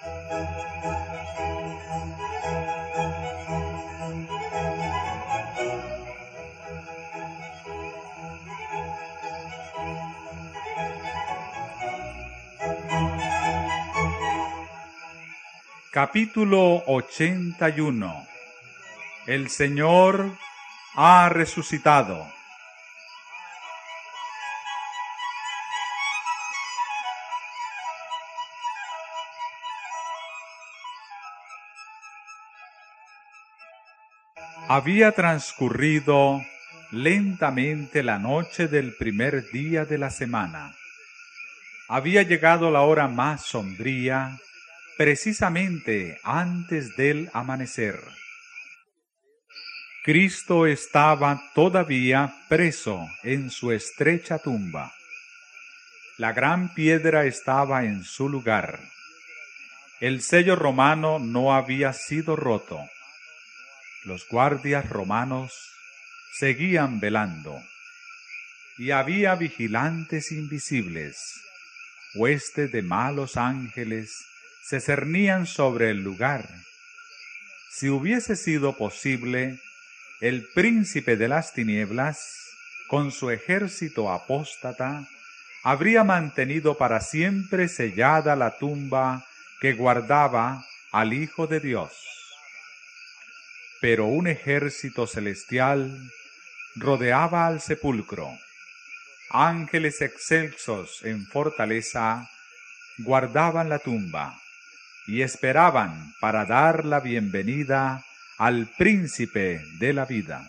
Capítulo 81. El Señor ha resucitado. Había transcurrido lentamente la noche del primer día de la semana. Había llegado la hora más sombría, precisamente antes del amanecer. Cristo estaba todavía preso en su estrecha tumba. La gran piedra estaba en su lugar. El sello romano no había sido roto. Los guardias romanos seguían velando, y había vigilantes invisibles, huestes de malos ángeles, se cernían sobre el lugar. Si hubiese sido posible, el príncipe de las tinieblas, con su ejército apóstata, habría mantenido para siempre sellada la tumba que guardaba al Hijo de Dios. Pero un ejército celestial rodeaba al sepulcro. Ángeles excelsos en fortaleza guardaban la tumba y esperaban para dar la bienvenida al príncipe de la vida.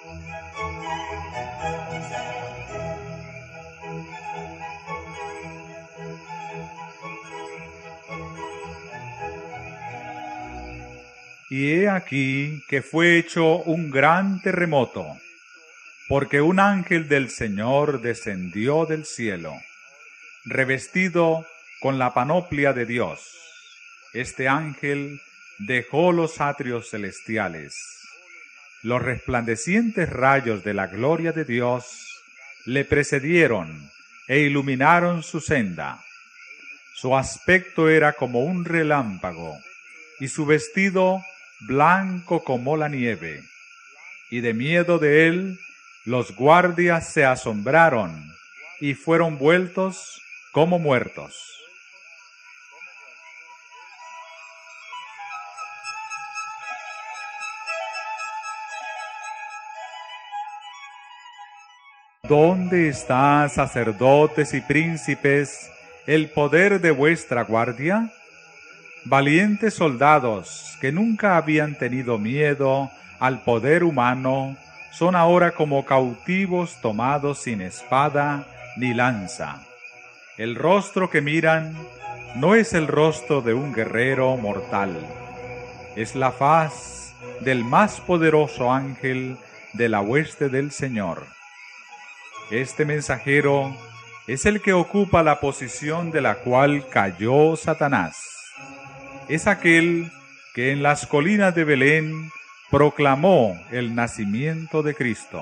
Y he aquí que fue hecho un gran terremoto, porque un ángel del Señor descendió del cielo, revestido con la panoplia de Dios. Este ángel dejó los atrios celestiales. Los resplandecientes rayos de la gloria de Dios le precedieron e iluminaron su senda. Su aspecto era como un relámpago, y su vestido blanco como la nieve. Y de miedo de él, los guardias se asombraron y fueron vueltos como muertos. ¿Dónde está, sacerdotes y príncipes, el poder de vuestra guardia? Valientes soldados que nunca habían tenido miedo al poder humano, son ahora como cautivos tomados sin espada ni lanza. El rostro que miran no es el rostro de un guerrero mortal, es la faz del más poderoso ángel de la hueste del Señor. Este mensajero es el que ocupa la posición de la cual cayó Satanás. Es aquel que en las colinas de Belén proclamó el nacimiento de Cristo.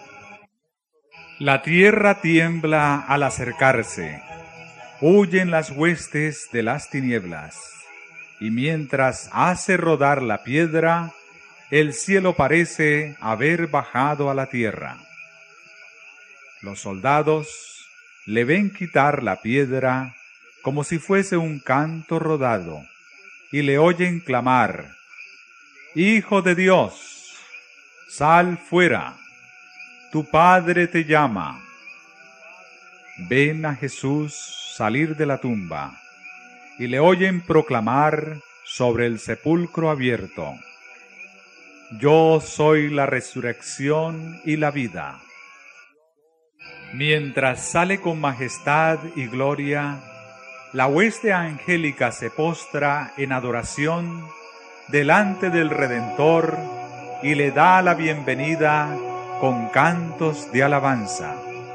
La tierra tiembla al acercarse, huyen las huestes de las tinieblas, y mientras hace rodar la piedra, el cielo parece haber bajado a la tierra. Los soldados le ven quitar la piedra como si fuese un canto rodado, y le oyen clamar: «Hijo de Dios, sal fuera, tu Padre te llama». Ven a Jesús salir de la tumba, y le oyen proclamar sobre el sepulcro abierto: «Yo soy la resurrección y la vida». Mientras sale con majestad y gloria, la hueste angélica se postra en adoración delante del Redentor y le da la bienvenida con cantos de alabanza.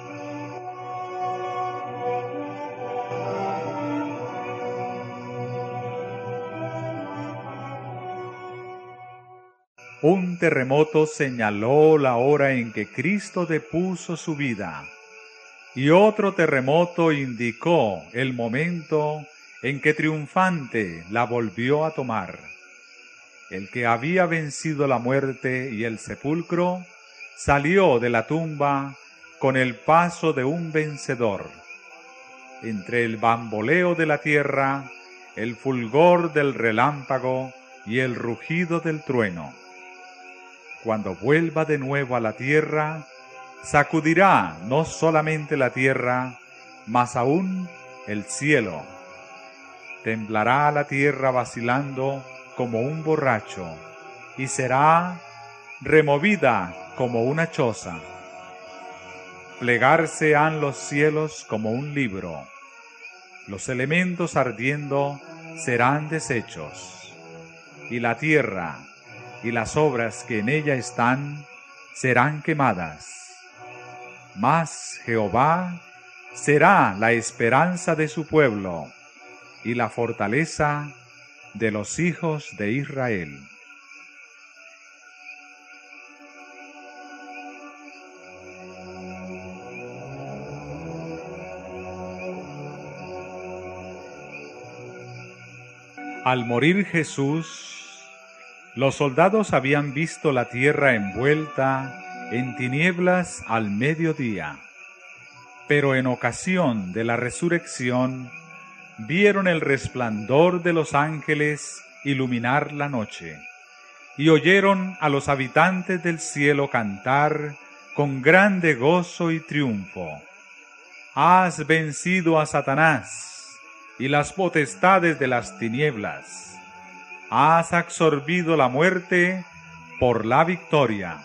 Un terremoto señaló la hora en que Cristo depuso su vida, y otro terremoto indicó el momento en que triunfante la volvió a tomar. El que había vencido la muerte y el sepulcro, salió de la tumba con el paso de un vencedor. Entre el bamboleo de la tierra, el fulgor del relámpago y el rugido del trueno. Cuando vuelva de nuevo a la tierra, sacudirá no solamente la tierra, mas aún el cielo. Temblará la tierra vacilando como un borracho, y será removida como una choza. Plegarse han los cielos como un libro. Los elementos ardiendo serán deshechos, y la tierra y las obras que en ella están serán quemadas. Mas Jehová será la esperanza de su pueblo y la fortaleza de los hijos de Israel. Al morir Jesús, los soldados habían visto la tierra envuelta en tinieblas al mediodía, pero en ocasión de la resurrección vieron el resplandor de los ángeles iluminar la noche, y oyeron a los habitantes del cielo cantar con grande gozo y triunfo: Has vencido a Satanás y las potestades de las tinieblas. Has absorbido la muerte por la victoria.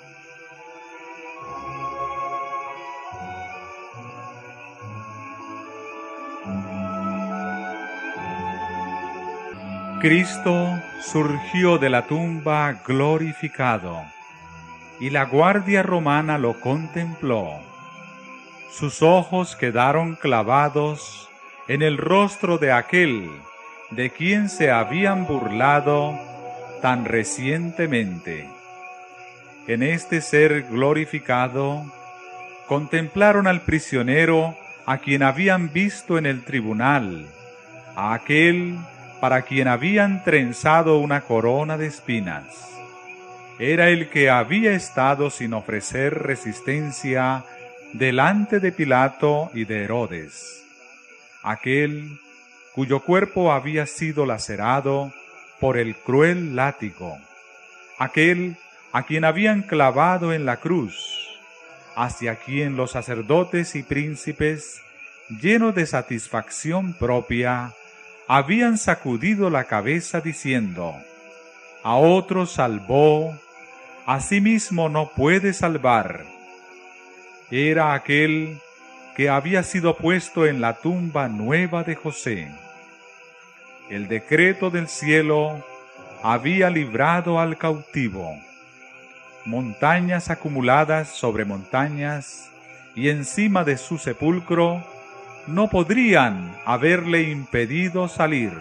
Cristo surgió de la tumba glorificado, y la guardia romana lo contempló. Sus ojos quedaron clavados en el rostro de aquel de quien se habían burlado tan recientemente. En este ser glorificado, contemplaron al prisionero a quien habían visto en el tribunal, a aquel para quien habían trenzado una corona de espinas. Era el que había estado sin ofrecer resistencia delante de Pilato y de Herodes, aquel cuyo cuerpo había sido lacerado por el cruel látigo, aquel a quien habían clavado en la cruz, hacia quien los sacerdotes y príncipes, llenos de satisfacción propia, habían sacudido la cabeza diciendo: a otro salvó, a sí mismo no puede salvar. Era aquel que había sido puesto en la tumba nueva de José. El decreto del cielo había librado al cautivo. Montañas acumuladas sobre montañas y encima de su sepulcro no podrían haberle impedido salir.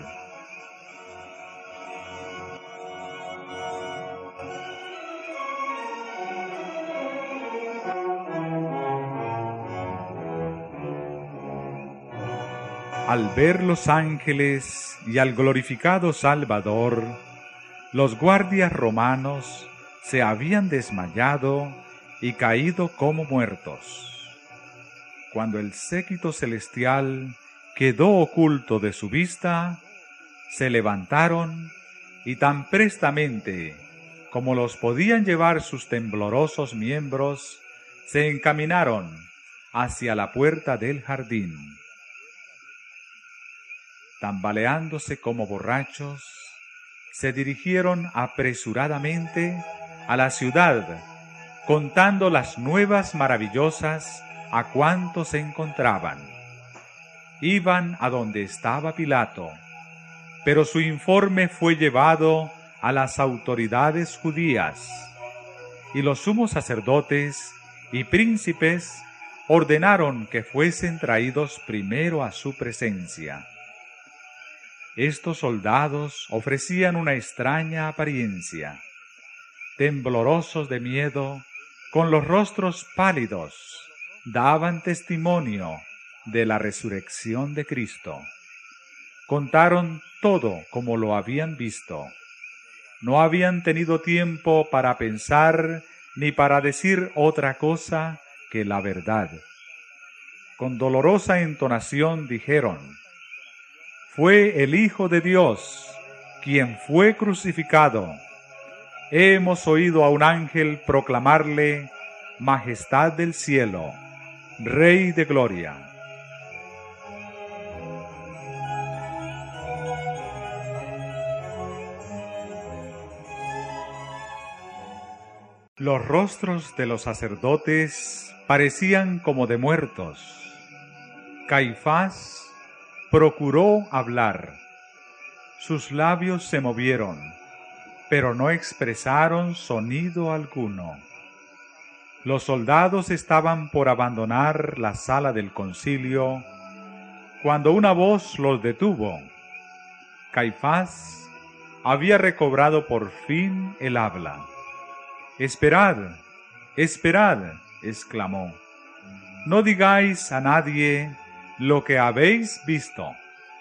Al ver los ángeles y al glorificado Salvador, los guardias romanos se habían desmayado y caído como muertos. Cuando el séquito celestial quedó oculto de su vista, se levantaron y tan prestamente como los podían llevar sus temblorosos miembros, se encaminaron hacia la puerta del jardín. Tambaleándose como borrachos, se dirigieron apresuradamente a la ciudad, contando las nuevas maravillosas a cuantos se encontraban. Iban a donde estaba Pilato, pero su informe fue llevado a las autoridades judías, y los sumos sacerdotes y príncipes ordenaron que fuesen traídos primero a su presencia. Estos soldados ofrecían una extraña apariencia. Temblorosos de miedo, con los rostros pálidos, daban testimonio de la resurrección de Cristo. contaron todo como lo habían visto. No habían tenido tiempo para pensar ni para decir otra cosa que la verdad. Con dolorosa entonación dijeron: «Fue el Hijo de Dios quien fue crucificado. Hemos oído a un ángel proclamarle: Majestad del cielo, Rey de gloria». Los rostros de los sacerdotes parecían como de muertos. Caifás procuró hablar. Sus labios se movieron, pero no expresaron sonido alguno. Los soldados estaban por abandonar la sala del concilio cuando una voz los detuvo. Caifás había recobrado por fin el habla. «Esperad, esperad», exclamó. «No digáis a nadie lo que habéis visto».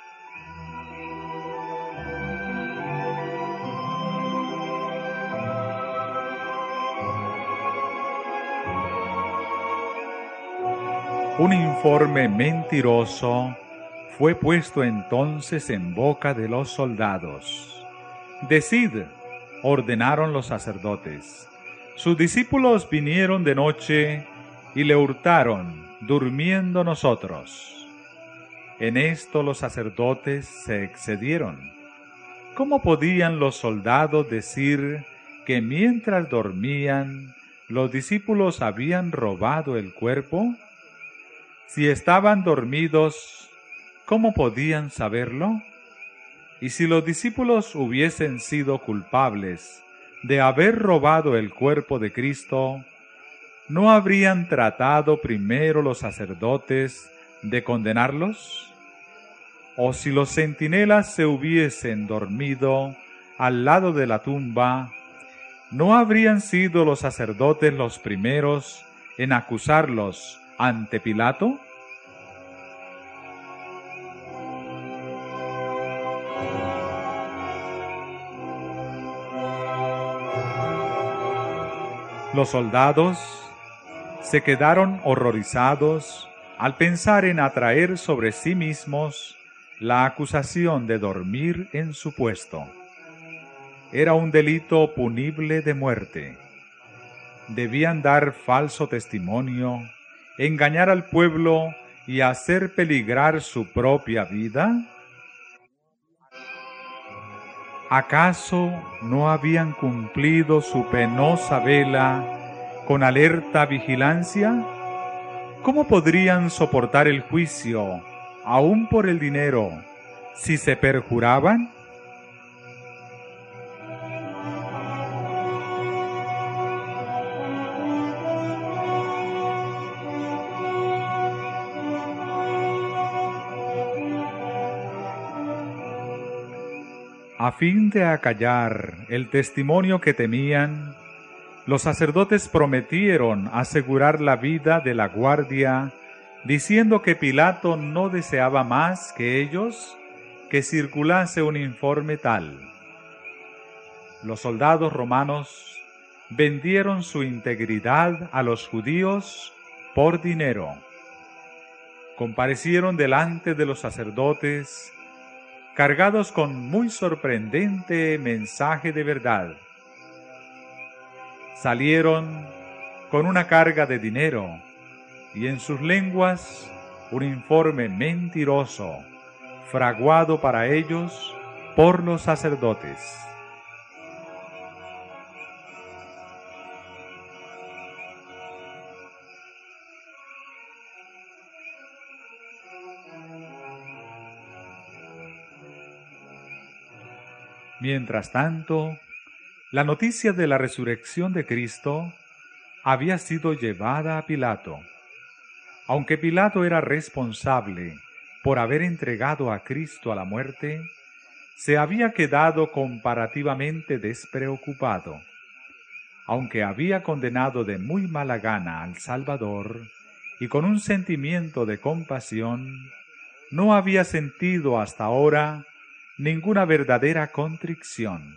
Un informe mentiroso fue puesto entonces en boca de los soldados. «Decid», ordenaron los sacerdotes. «Sus discípulos vinieron de noche y le hurtaron, durmiendo nosotros». En esto los sacerdotes se excedieron. ¿Cómo podían los soldados decir que mientras dormían los discípulos habían robado el cuerpo? Si estaban dormidos, ¿cómo podían saberlo? Y si los discípulos hubiesen sido culpables de haber robado el cuerpo de Cristo, ¿no habrían tratado primero los sacerdotes de condenarlos? O si los centinelas se hubiesen dormido al lado de la tumba, ¿no habrían sido los sacerdotes los primeros en acusarlos ante Pilato? Los soldados se quedaron horrorizados al pensar en atraer sobre sí mismos la acusación de dormir en su puesto. Era un delito punible de muerte. Debían dar falso testimonio, engañar al pueblo y hacer peligrar su propia vida. ¿Acaso no habían cumplido su penosa vela con alerta vigilancia? ¿Cómo podrían soportar el juicio, aún por el dinero, si se perjuraban? A fin de acallar el testimonio que temían, los sacerdotes prometieron asegurar la vida de la guardia, diciendo que Pilato no deseaba más que ellos que circulase un informe tal. Los soldados romanos vendieron su integridad a los judíos por dinero. Comparecieron delante de los sacerdotes cargados con muy sorprendente mensaje de verdad. Salieron con una carga de dinero y en sus lenguas un informe mentiroso, fraguado para ellos por los sacerdotes. Mientras tanto, la noticia de la resurrección de Cristo había sido llevada a Pilato. Aunque Pilato era responsable por haber entregado a Cristo a la muerte, se había quedado comparativamente despreocupado. Aunque había condenado de muy mala gana al Salvador y con un sentimiento de compasión, no había sentido hasta ahora ninguna verdadera contrición.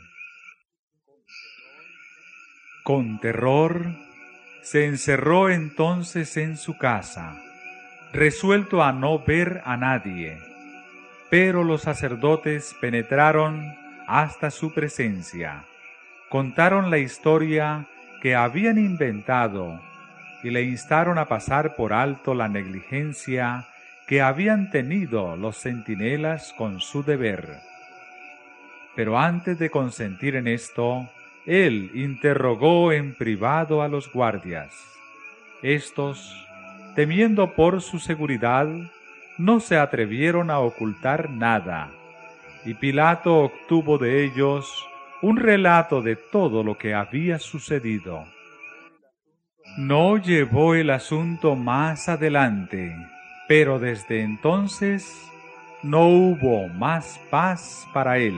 Con terror se encerró entonces en su casa, resuelto a no ver a nadie, pero los sacerdotes penetraron hasta su presencia, contaron la historia que habían inventado y le instaron a pasar por alto la negligencia que habían tenido los centinelas con su deber. Pero antes de consentir en esto, él interrogó en privado a los guardias. Estos, temiendo por su seguridad, no se atrevieron a ocultar nada, y Pilato obtuvo de ellos un relato de todo lo que había sucedido. No llevó el asunto más adelante, pero desde entonces no hubo más paz para él.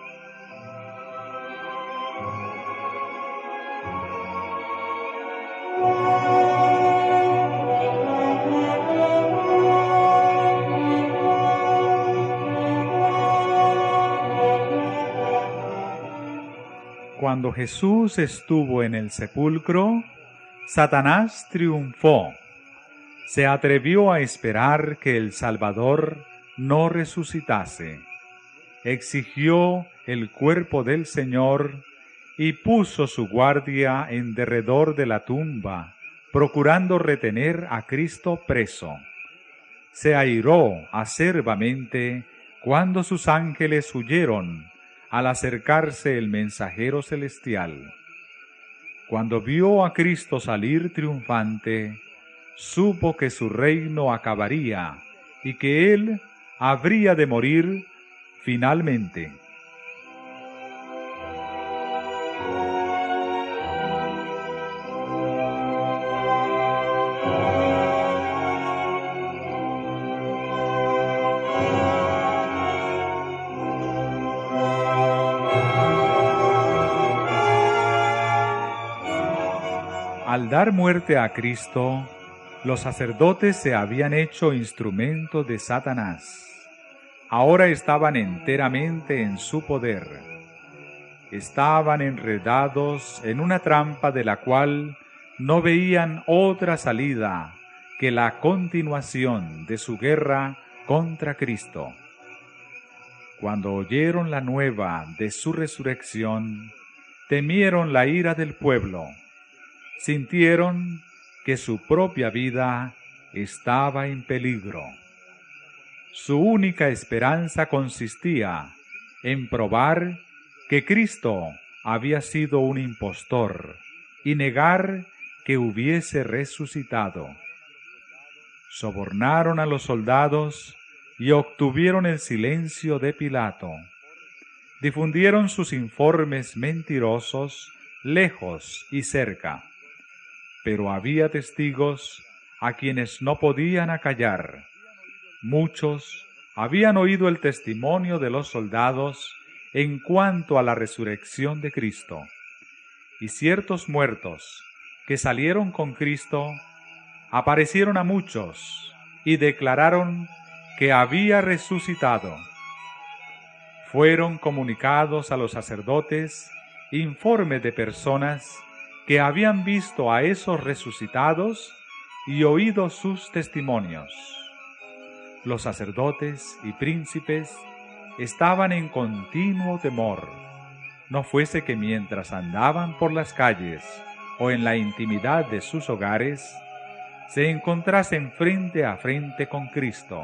Cuando Jesús estuvo en el sepulcro, Satanás triunfó. Se atrevió a esperar que el Salvador no resucitase. Exigió el cuerpo del Señor y puso su guardia en derredor de la tumba, procurando retener a Cristo preso. Se airó acerbamente cuando sus ángeles huyeron al acercarse el mensajero celestial. Cuando vio a Cristo salir triunfante, supo que su reino acabaría y que él habría de morir finalmente. Al dar muerte a Cristo, los sacerdotes se habían hecho instrumento de Satanás. Ahora estaban enteramente en su poder. Estaban enredados en una trampa de la cual no veían otra salida que la continuación de su guerra contra Cristo. Cuando oyeron la nueva de su resurrección, temieron la ira del pueblo. Sintieron que su propia vida estaba en peligro. Su única esperanza consistía en probar que Cristo había sido un impostor y negar que hubiese resucitado. Sobornaron a los soldados y obtuvieron el silencio de Pilato. Difundieron sus informes mentirosos lejos y cerca. Pero había testigos a quienes no podían acallar. Muchos habían oído el testimonio de los soldados en cuanto a la resurrección de Cristo. Y ciertos muertos que salieron con Cristo aparecieron a muchos y declararon que había resucitado. Fueron comunicados a los sacerdotes informes de personas que habían visto a esos resucitados y oído sus testimonios. Los sacerdotes y príncipes estaban en continuo temor, no fuese que mientras andaban por las calles o en la intimidad de sus hogares, se encontrasen frente a frente con Cristo.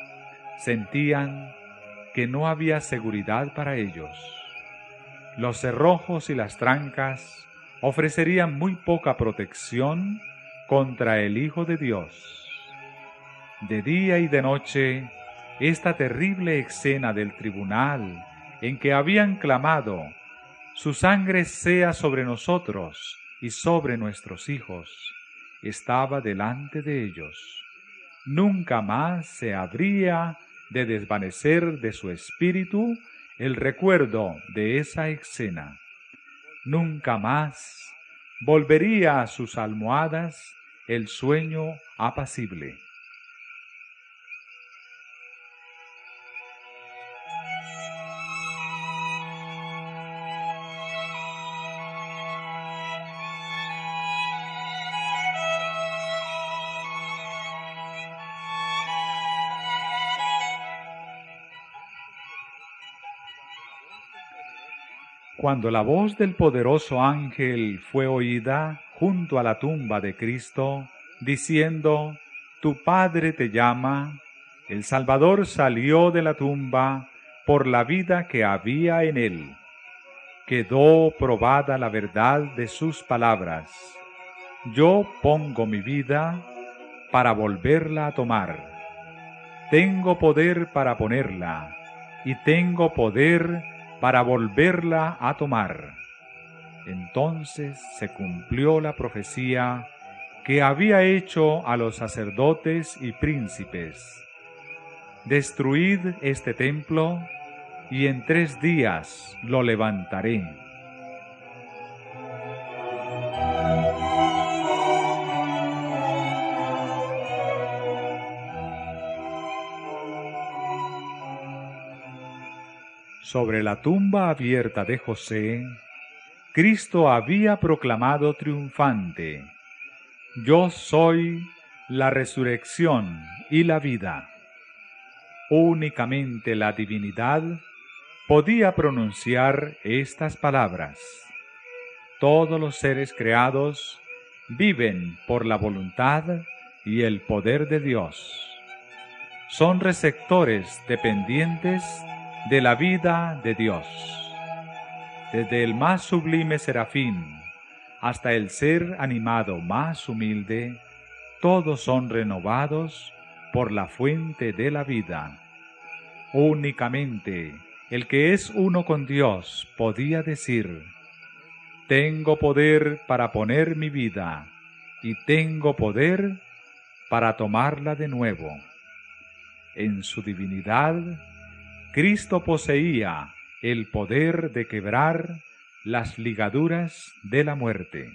Sentían que no había seguridad para ellos. Los cerrojos y las trancas ofrecerían muy poca protección contra el Hijo de Dios. De día y de noche, esta terrible escena del tribunal en que habían clamado, «Su sangre sea sobre nosotros y sobre nuestros hijos», estaba delante de ellos. Nunca más se habría de desvanecer de su espíritu el recuerdo de esa escena. Nunca más volvería a sus almohadas el sueño apacible. Cuando la voz del poderoso ángel fue oída junto a la tumba de Cristo, diciendo: «Tu Padre te llama», el Salvador salió de la tumba por la vida que había en él. Quedó probada la verdad de sus palabras: «Yo pongo mi vida para volverla a tomar. Tengo poder para ponerla y tengo poder para volverla a tomar». Entonces se cumplió la profecía que había hecho a los sacerdotes y príncipes: «Destruid este templo, y en 3 días lo levantaré». Sobre la tumba abierta de José, Cristo había proclamado triunfante: «Yo soy la resurrección y la vida». Únicamente la divinidad podía pronunciar estas palabras. Todos los seres creados viven por la voluntad y el poder de Dios. Son receptores dependientes de la vida de Dios. Desde el más sublime serafín hasta el ser animado más humilde, todos son renovados por la fuente de la vida. Únicamente el que es uno con Dios podía decir: «Tengo poder para poner mi vida y tengo poder para tomarla de nuevo». En su divinidad, Cristo poseía el poder de quebrar las ligaduras de la muerte.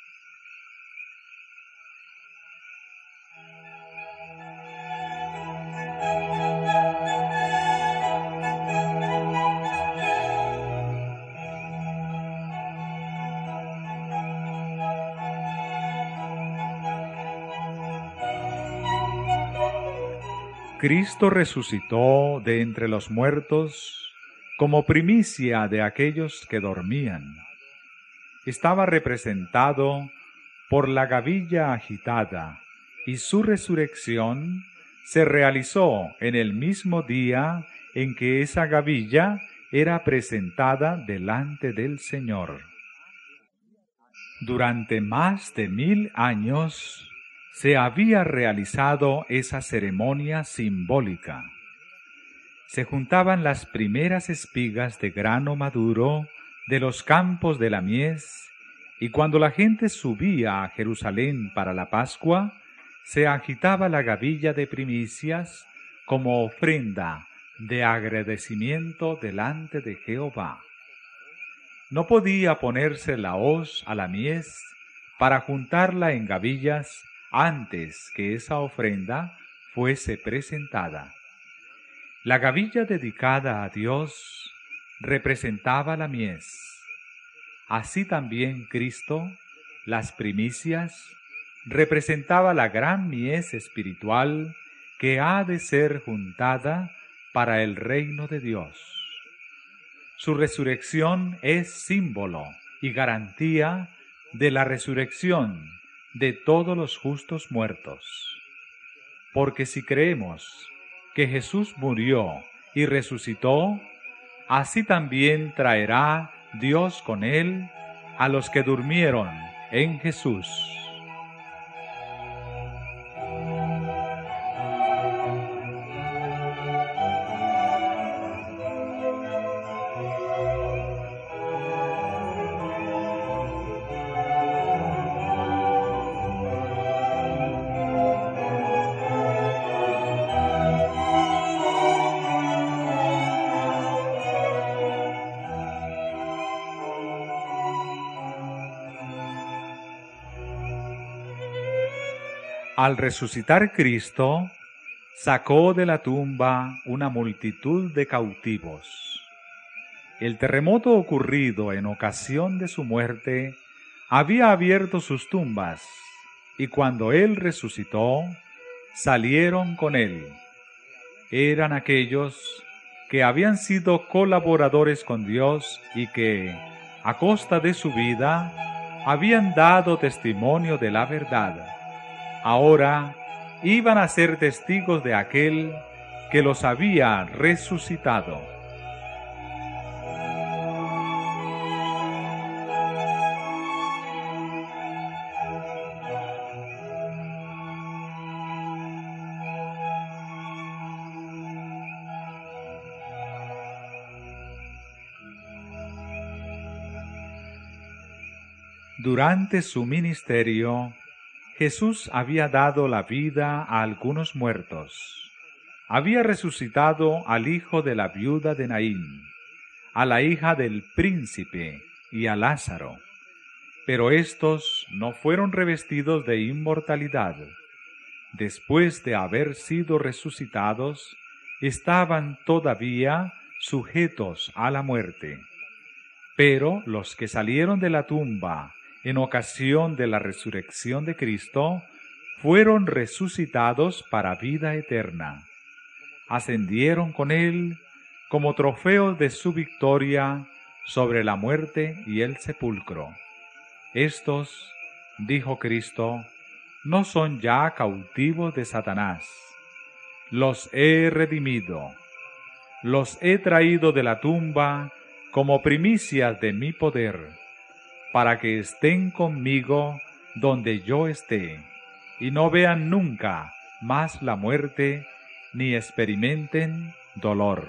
Cristo resucitó de entre los muertos como primicia de aquellos que dormían. Estaba representado por la gavilla agitada, y su resurrección se realizó en el mismo día en que esa gavilla era presentada delante del Señor. Durante más de 1000 años se había realizado esa ceremonia simbólica. Se juntaban las primeras espigas de grano maduro de los campos de la mies, y cuando la gente subía a Jerusalén para la Pascua, se agitaba la gavilla de primicias como ofrenda de agradecimiento delante de Jehová. No podía ponerse la hoz a la mies para juntarla en gavillas antes que esa ofrenda fuese presentada. La gavilla dedicada a Dios representaba la mies. Así también Cristo, las primicias, representaba la gran mies espiritual que ha de ser juntada para el reino de Dios. Su resurrección es símbolo y garantía de la resurrección de todos los justos muertos. Porque si creemos que Jesús murió y resucitó, así también traerá Dios con él a los que durmieron en Jesús. Al resucitar Cristo, sacó de la tumba una multitud de cautivos. El terremoto ocurrido en ocasión de su muerte había abierto sus tumbas, y cuando Él resucitó, salieron con Él. Eran aquellos que habían sido colaboradores con Dios y que, a costa de su vida, habían dado testimonio de la verdad. Ahora iban a ser testigos de aquel que los había resucitado. Durante su ministerio, Jesús había dado la vida a algunos muertos. Había resucitado al hijo de la viuda de Naín, a la hija del príncipe y a Lázaro. Pero éstos no fueron revestidos de inmortalidad. Después de haber sido resucitados, estaban todavía sujetos a la muerte. Pero los que salieron de la tumba en ocasión de la resurrección de Cristo fueron resucitados para vida eterna. Ascendieron con Él como trofeo de su victoria sobre la muerte y el sepulcro. Estos, dijo Cristo, no son ya cautivos de Satanás. Los he redimido, los he traído de la tumba como primicias de mi poder, para que estén conmigo donde yo esté, y no vean nunca más la muerte, ni experimenten dolor.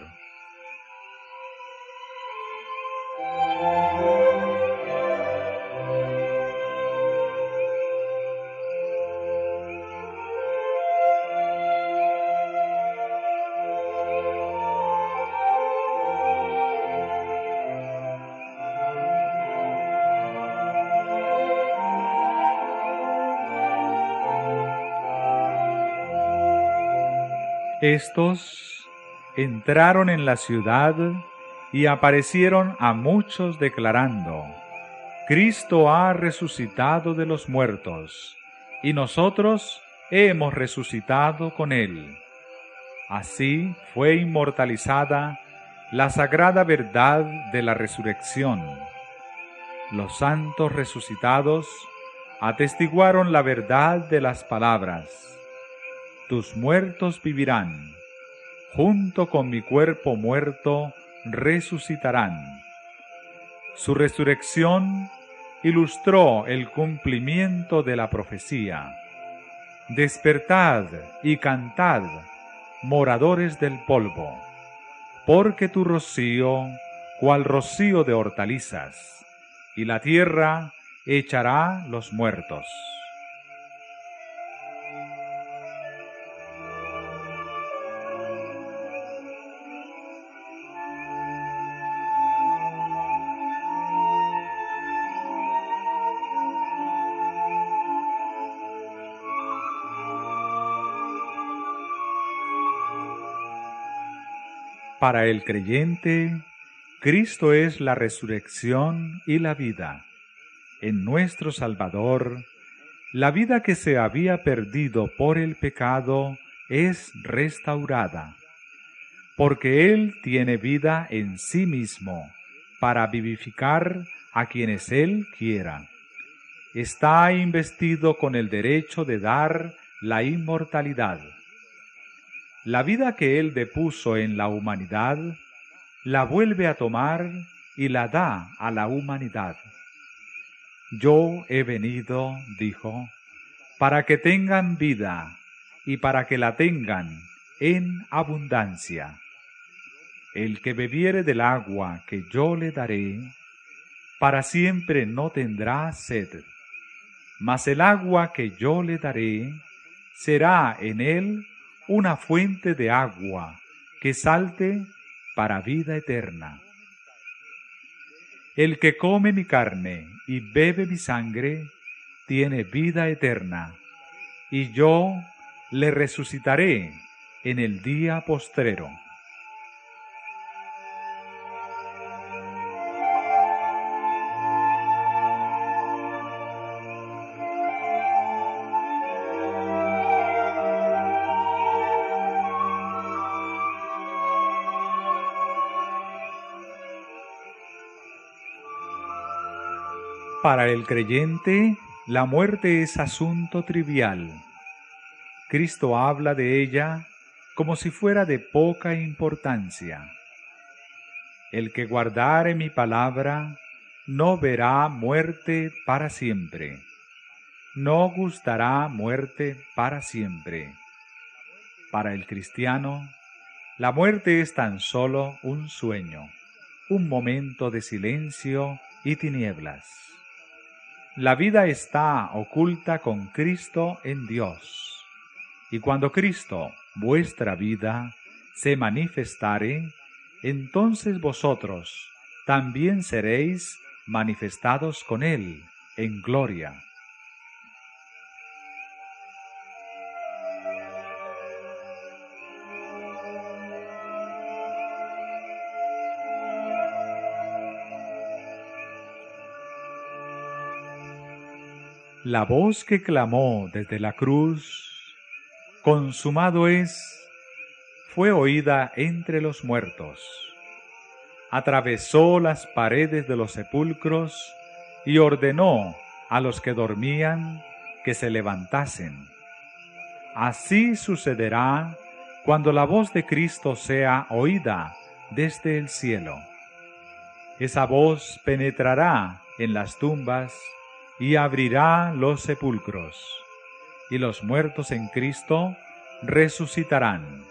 Estos entraron en la ciudad y aparecieron a muchos declarando: Cristo ha resucitado de los muertos, y nosotros hemos resucitado con Él. Así fue inmortalizada la sagrada verdad de la resurrección. Los santos resucitados atestiguaron la verdad de las palabras: tus muertos vivirán, junto con mi cuerpo muerto resucitarán. Su resurrección ilustró el cumplimiento de la profecía. Despertad y cantad, moradores del polvo, porque tu rocío, cual rocío de hortalizas, y la tierra echará los muertos. Para el creyente, Cristo es la resurrección y la vida. En nuestro Salvador, la vida que se había perdido por el pecado es restaurada, porque Él tiene vida en sí mismo para vivificar a quienes Él quiera. Está investido con el derecho de dar la inmortalidad. La vida que Él depuso en la humanidad, la vuelve a tomar y la da a la humanidad. Yo he venido, dijo, para que tengan vida y para que la tengan en abundancia. El que bebiere del agua que yo le daré, para siempre no tendrá sed, mas el agua que yo le daré será en él una fuente de agua que salte para vida eterna. El que come mi carne y bebe mi sangre, tiene vida eterna, y yo le resucitaré en el día postrero. Para el creyente, la muerte es asunto trivial. Cristo habla de ella como si fuera de poca importancia. El que guardare mi palabra no verá muerte para siempre, no gustará muerte para siempre. Para el cristiano, la muerte es tan solo un sueño, un momento de silencio y tinieblas. La vida está oculta con Cristo en Dios, y cuando Cristo, vuestra vida, se manifestare, entonces vosotros también seréis manifestados con Él en gloria. La voz que clamó desde la cruz, consumado es, fue oída entre los muertos. Atravesó las paredes de los sepulcros y ordenó a los que dormían que se levantasen. Así sucederá cuando la voz de Cristo sea oída desde el cielo. Esa voz penetrará en las tumbas y abrirá los sepulcros, y los muertos en Cristo resucitarán.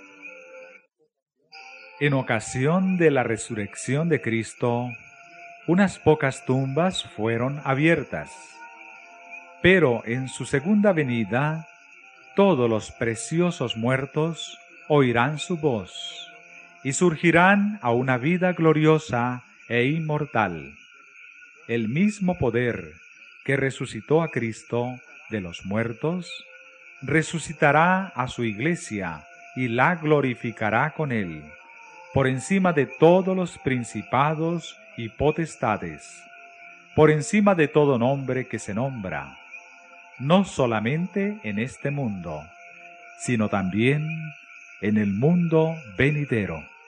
En ocasión de la resurrección de Cristo, unas pocas tumbas fueron abiertas, pero en su segunda venida, todos los preciosos muertos oirán su voz, y surgirán a una vida gloriosa e inmortal. El mismo poder que resucitó a Cristo de los muertos, resucitará a su iglesia y la glorificará con él, por encima de todos los principados y potestades, por encima de todo nombre que se nombra, no solamente en este mundo, sino también en el mundo venidero.